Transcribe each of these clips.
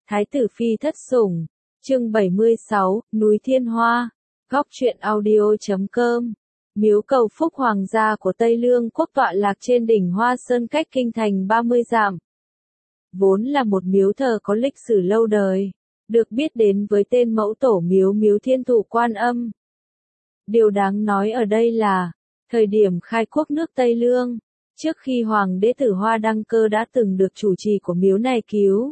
Thái tử phi thất sủng, chương 76, núi Thiên Hoa, góc truyện audio.com. Miếu cầu phúc hoàng gia của Tây Lương quốc tọa lạc trên đỉnh Hoa Sơn cách kinh thành 30 dặm. Vốn là một miếu thờ có lịch sử lâu đời, được biết đến với tên mẫu tổ miếu Miếu Thiên Thụ Quan Âm. Điều đáng nói ở đây là, thời điểm khai quốc nước Tây Lương, trước khi Hoàng đế Tử Hoa đăng cơ đã từng được chủ trì của miếu này cứu.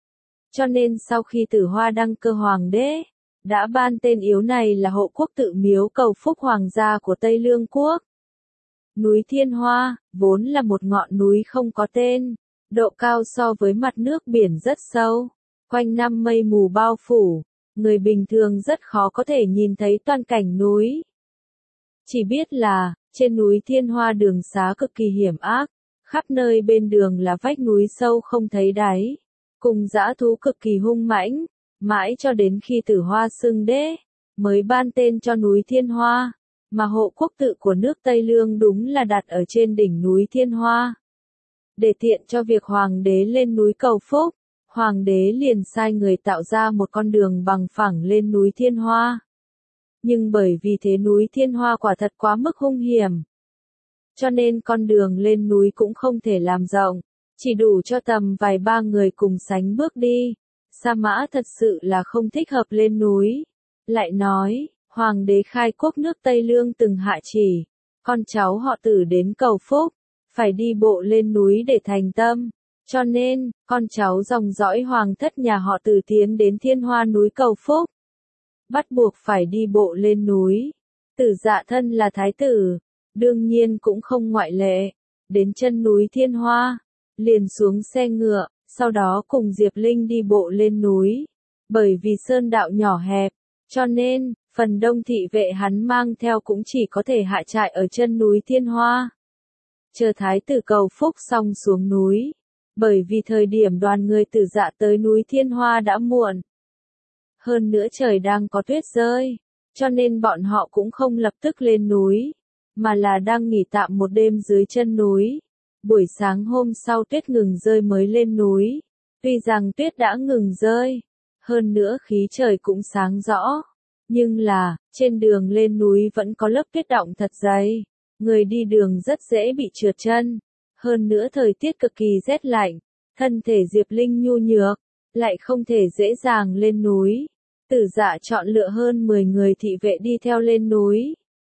Cho nên sau khi Tử Hoa đăng cơ Hoàng đế, đã ban tên miếu này là Hộ Quốc Tự Miếu Cầu Phúc Hoàng gia của Tây Lương quốc. Núi Thiên Hoa, vốn là một ngọn núi không có tên, độ cao so với mặt nước biển rất sâu, quanh năm mây mù bao phủ, người bình thường rất khó có thể nhìn thấy toàn cảnh núi. Chỉ biết là, trên núi Thiên Hoa đường xá cực kỳ hiểm ác, khắp nơi bên đường là vách núi sâu không thấy đáy, cùng dã thú cực kỳ hung mãnh, mãi cho đến khi Tử Hoa xưng đế, mới ban tên cho núi Thiên Hoa, mà hộ quốc tự của nước Tây Lương đúng là đặt ở trên đỉnh núi Thiên Hoa. Để tiện cho việc Hoàng đế lên núi cầu phúc, Hoàng đế liền sai người tạo ra một con đường bằng phẳng lên núi Thiên Hoa. Nhưng bởi vì thế núi Thiên Hoa quả thật quá mức hung hiểm, cho nên con đường lên núi cũng không thể làm rộng, chỉ đủ cho tầm vài ba người cùng sánh bước đi. Sa Mã thật sự là không thích hợp lên núi. Lại nói, Hoàng đế khai quốc nước Tây Lương từng hạ chỉ, con cháu họ Tử đến cầu phúc, phải đi bộ lên núi để thành tâm. Cho nên, con cháu dòng dõi hoàng thất nhà họ Tử tiến đến Thiên Hoa núi cầu phúc, bắt buộc phải đi bộ lên núi. Tử Dạ thân là thái tử, đương nhiên cũng không ngoại lệ. Đến chân núi Thiên Hoa, liền xuống xe ngựa, sau đó cùng Diệp Linh đi bộ lên núi. Bởi vì sơn đạo nhỏ hẹp, cho nên, phần đông thị vệ hắn mang theo cũng chỉ có thể hạ trại ở chân núi Thiên Hoa. Chờ thái tử cầu phúc xong xuống núi. Bởi vì thời điểm đoàn người Tử Dạ tới núi Thiên Hoa đã muộn. Hơn nữa trời đang có tuyết rơi, cho nên bọn họ cũng không lập tức lên núi, mà là đang nghỉ tạm một đêm dưới chân núi. Buổi sáng hôm sau tuyết ngừng rơi mới lên núi. Tuy rằng tuyết đã ngừng rơi, hơn nữa khí trời cũng sáng rõ, nhưng là, trên đường lên núi vẫn có lớp tuyết đọng thật dày. Người đi đường rất dễ bị trượt chân. Hơn nữa thời tiết cực kỳ rét lạnh, thân thể Diệp Linh nhu nhược, lại không thể dễ dàng lên núi. Tử Dạ chọn lựa hơn 10 người thị vệ đi theo lên núi.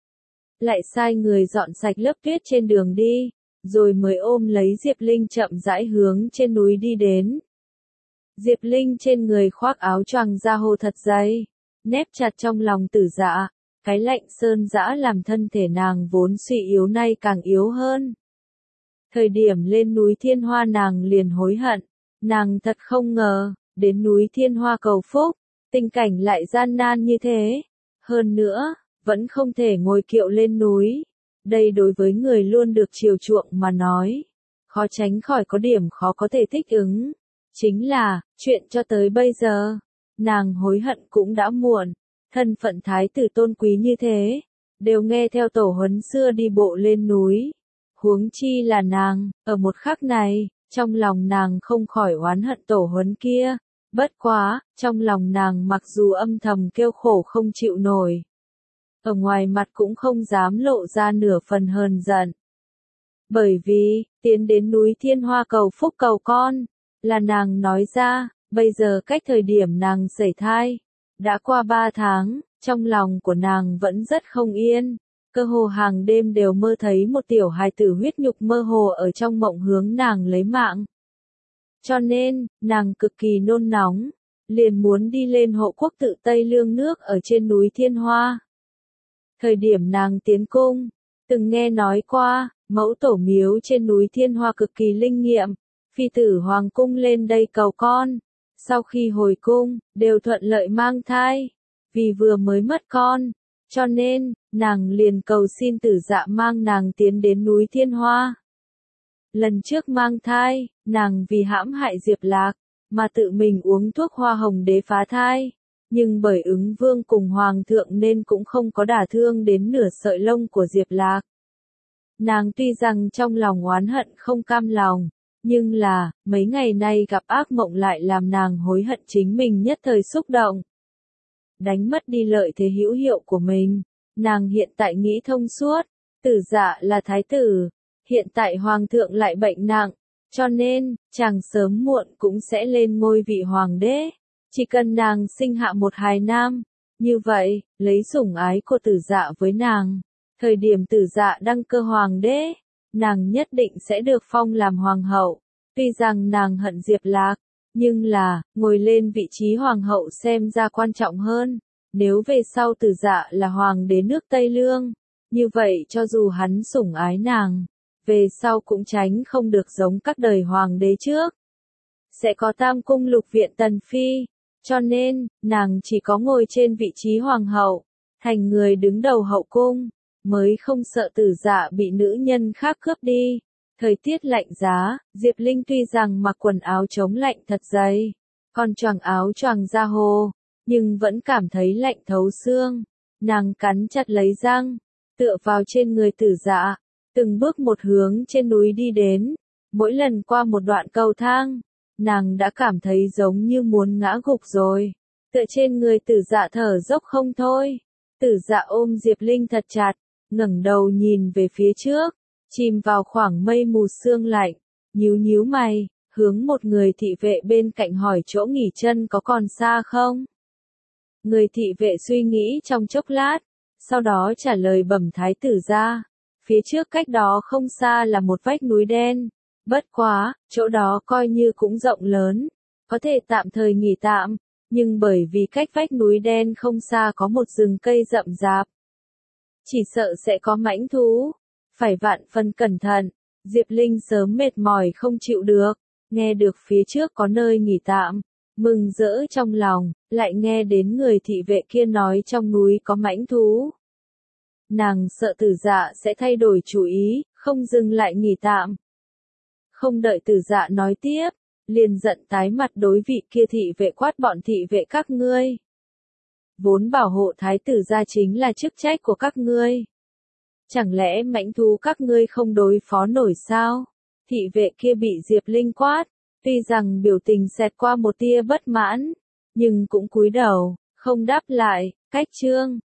Lại sai người dọn sạch lớp tuyết trên đường đi, rồi mới ôm lấy Diệp Linh chậm rãi hướng trên núi đi đến. Diệp Linh trên người khoác áo choàng da hô thật dày, nép chặt trong lòng Tử Dạ. Cái lạnh sơn dã làm thân thể nàng vốn suy yếu nay càng yếu hơn. Thời điểm lên núi Thiên Hoa nàng liền hối hận, nàng thật không ngờ, đến núi Thiên Hoa cầu phúc, tình cảnh lại gian nan như thế. Hơn nữa, vẫn không thể ngồi kiệu lên núi. Đây đối với người luôn được chiều chuộng mà nói, khó tránh khỏi có điểm khó có thể thích ứng. Chính là, chuyện cho tới bây giờ, nàng hối hận cũng đã muộn. Thân phận thái tử tôn quý như thế, đều nghe theo tổ huấn xưa đi bộ lên núi. Huống chi là nàng, ở một khắc này, trong lòng nàng không khỏi oán hận tổ huấn kia. Bất quá, trong lòng nàng mặc dù âm thầm kêu khổ không chịu nổi, ở ngoài mặt cũng không dám lộ ra nửa phần hờn giận. Bởi vì, tiến đến núi Thiên Hoa cầu phúc cầu con, là nàng nói ra, bây giờ cách thời điểm nàng sẩy thai, đã qua 3 tháng, trong lòng của nàng vẫn rất không yên. Cơ hồ hàng đêm đều mơ thấy một tiểu hài tử huyết nhục mơ hồ ở trong mộng hướng nàng lấy mạng. Cho nên, nàng cực kỳ nôn nóng, liền muốn đi lên hộ quốc tự Tây Lương nước ở trên núi Thiên Hoa. Thời điểm nàng tiến cung, từng nghe nói qua, mẫu tổ miếu trên núi Thiên Hoa cực kỳ linh nghiệm, phi tử hoàng cung lên đây cầu con. Sau khi hồi cung, đều thuận lợi mang thai. Vì vừa mới mất con, cho nên, nàng liền cầu xin Tử Dạ mang nàng tiến đến núi Thiên Hoa. Lần trước mang thai, nàng vì hãm hại Diệp Lạc, mà tự mình uống thuốc hoa hồng đế phá thai. Nhưng bởi ứng vương cùng hoàng thượng nên cũng không có đả thương đến nửa sợi lông của Diệp Lạc. Nàng tuy rằng trong lòng oán hận không cam lòng, Nhưng là, mấy ngày nay gặp ác mộng lại làm nàng hối hận chính mình nhất thời xúc động. Đánh mất đi lợi thế hữu hiệu của mình, nàng hiện tại nghĩ thông suốt, Tử Dạ là thái tử, hiện tại hoàng thượng lại bệnh nặng, cho nên, chàng sớm muộn cũng sẽ lên ngôi vị hoàng đế, chỉ cần nàng sinh hạ một hài nam, như vậy, lấy sủng ái của Tử Dạ với nàng, thời điểm Tử Dạ đăng cơ hoàng đế, nàng nhất định sẽ được phong làm hoàng hậu. Tuy rằng nàng hận Diệp Lạc, nhưng là, ngồi lên vị trí hoàng hậu xem ra quan trọng hơn. Nếu về sau Tử Dạ là hoàng đế nước Tây Lương, như vậy cho dù hắn sủng ái nàng, về sau cũng tránh không được giống các đời hoàng đế trước. Sẽ có tam cung lục viện tần phi, cho nên, nàng chỉ có ngồi trên vị trí hoàng hậu, thành người đứng đầu hậu cung, mới không sợ Tử Dạ bị nữ nhân khác cướp đi. Thời tiết lạnh giá, Diệp Linh tuy rằng mặc quần áo chống lạnh thật dày, còn choàng áo choàng da hồ, nhưng vẫn cảm thấy lạnh thấu xương. Nàng cắn chặt lấy răng, tựa vào trên người Tử Dạ, từng bước một hướng trên núi đi đến. Mỗi lần qua một đoạn cầu thang, nàng đã cảm thấy giống như muốn ngã gục rồi. Tựa trên người Tử Dạ thở dốc không thôi. Tử Dạ ôm Diệp Linh thật chặt, ngẩng đầu nhìn về phía trước, chìm vào khoảng mây mù sương lạnh, nhíu nhíu mày, hướng một người thị vệ bên cạnh hỏi chỗ nghỉ chân có còn xa không? Người thị vệ suy nghĩ trong chốc lát, sau đó trả lời bẩm thái tử ra, phía trước cách đó không xa là một vách núi đen, bất quá, chỗ đó coi như cũng rộng lớn, có thể tạm thời nghỉ tạm, nhưng bởi vì cách vách núi đen không xa có một rừng cây rậm rạp, chỉ sợ sẽ có mãnh thú, phải vạn phần cẩn thận. Diệp Linh sớm mệt mỏi không chịu được, nghe được phía trước có nơi nghỉ tạm, mừng rỡ trong lòng, lại nghe đến người thị vệ kia nói trong núi có mãnh thú. Nàng sợ Tử Dạ sẽ thay đổi chủ ý, không dừng lại nghỉ tạm. Không đợi Tử Dạ nói tiếp, liền giận tái mặt đối vị kia thị vệ quát bọn thị vệ các ngươi. Vốn bảo hộ thái tử gia chính là chức trách của các ngươi. Chẳng lẽ mãnh thú các ngươi không đối phó nổi sao? Thị vệ kia bị Diệp Linh quát, tuy rằng biểu tình xẹt qua một tia bất mãn, nhưng cũng cúi đầu, không đáp lại. Cách chương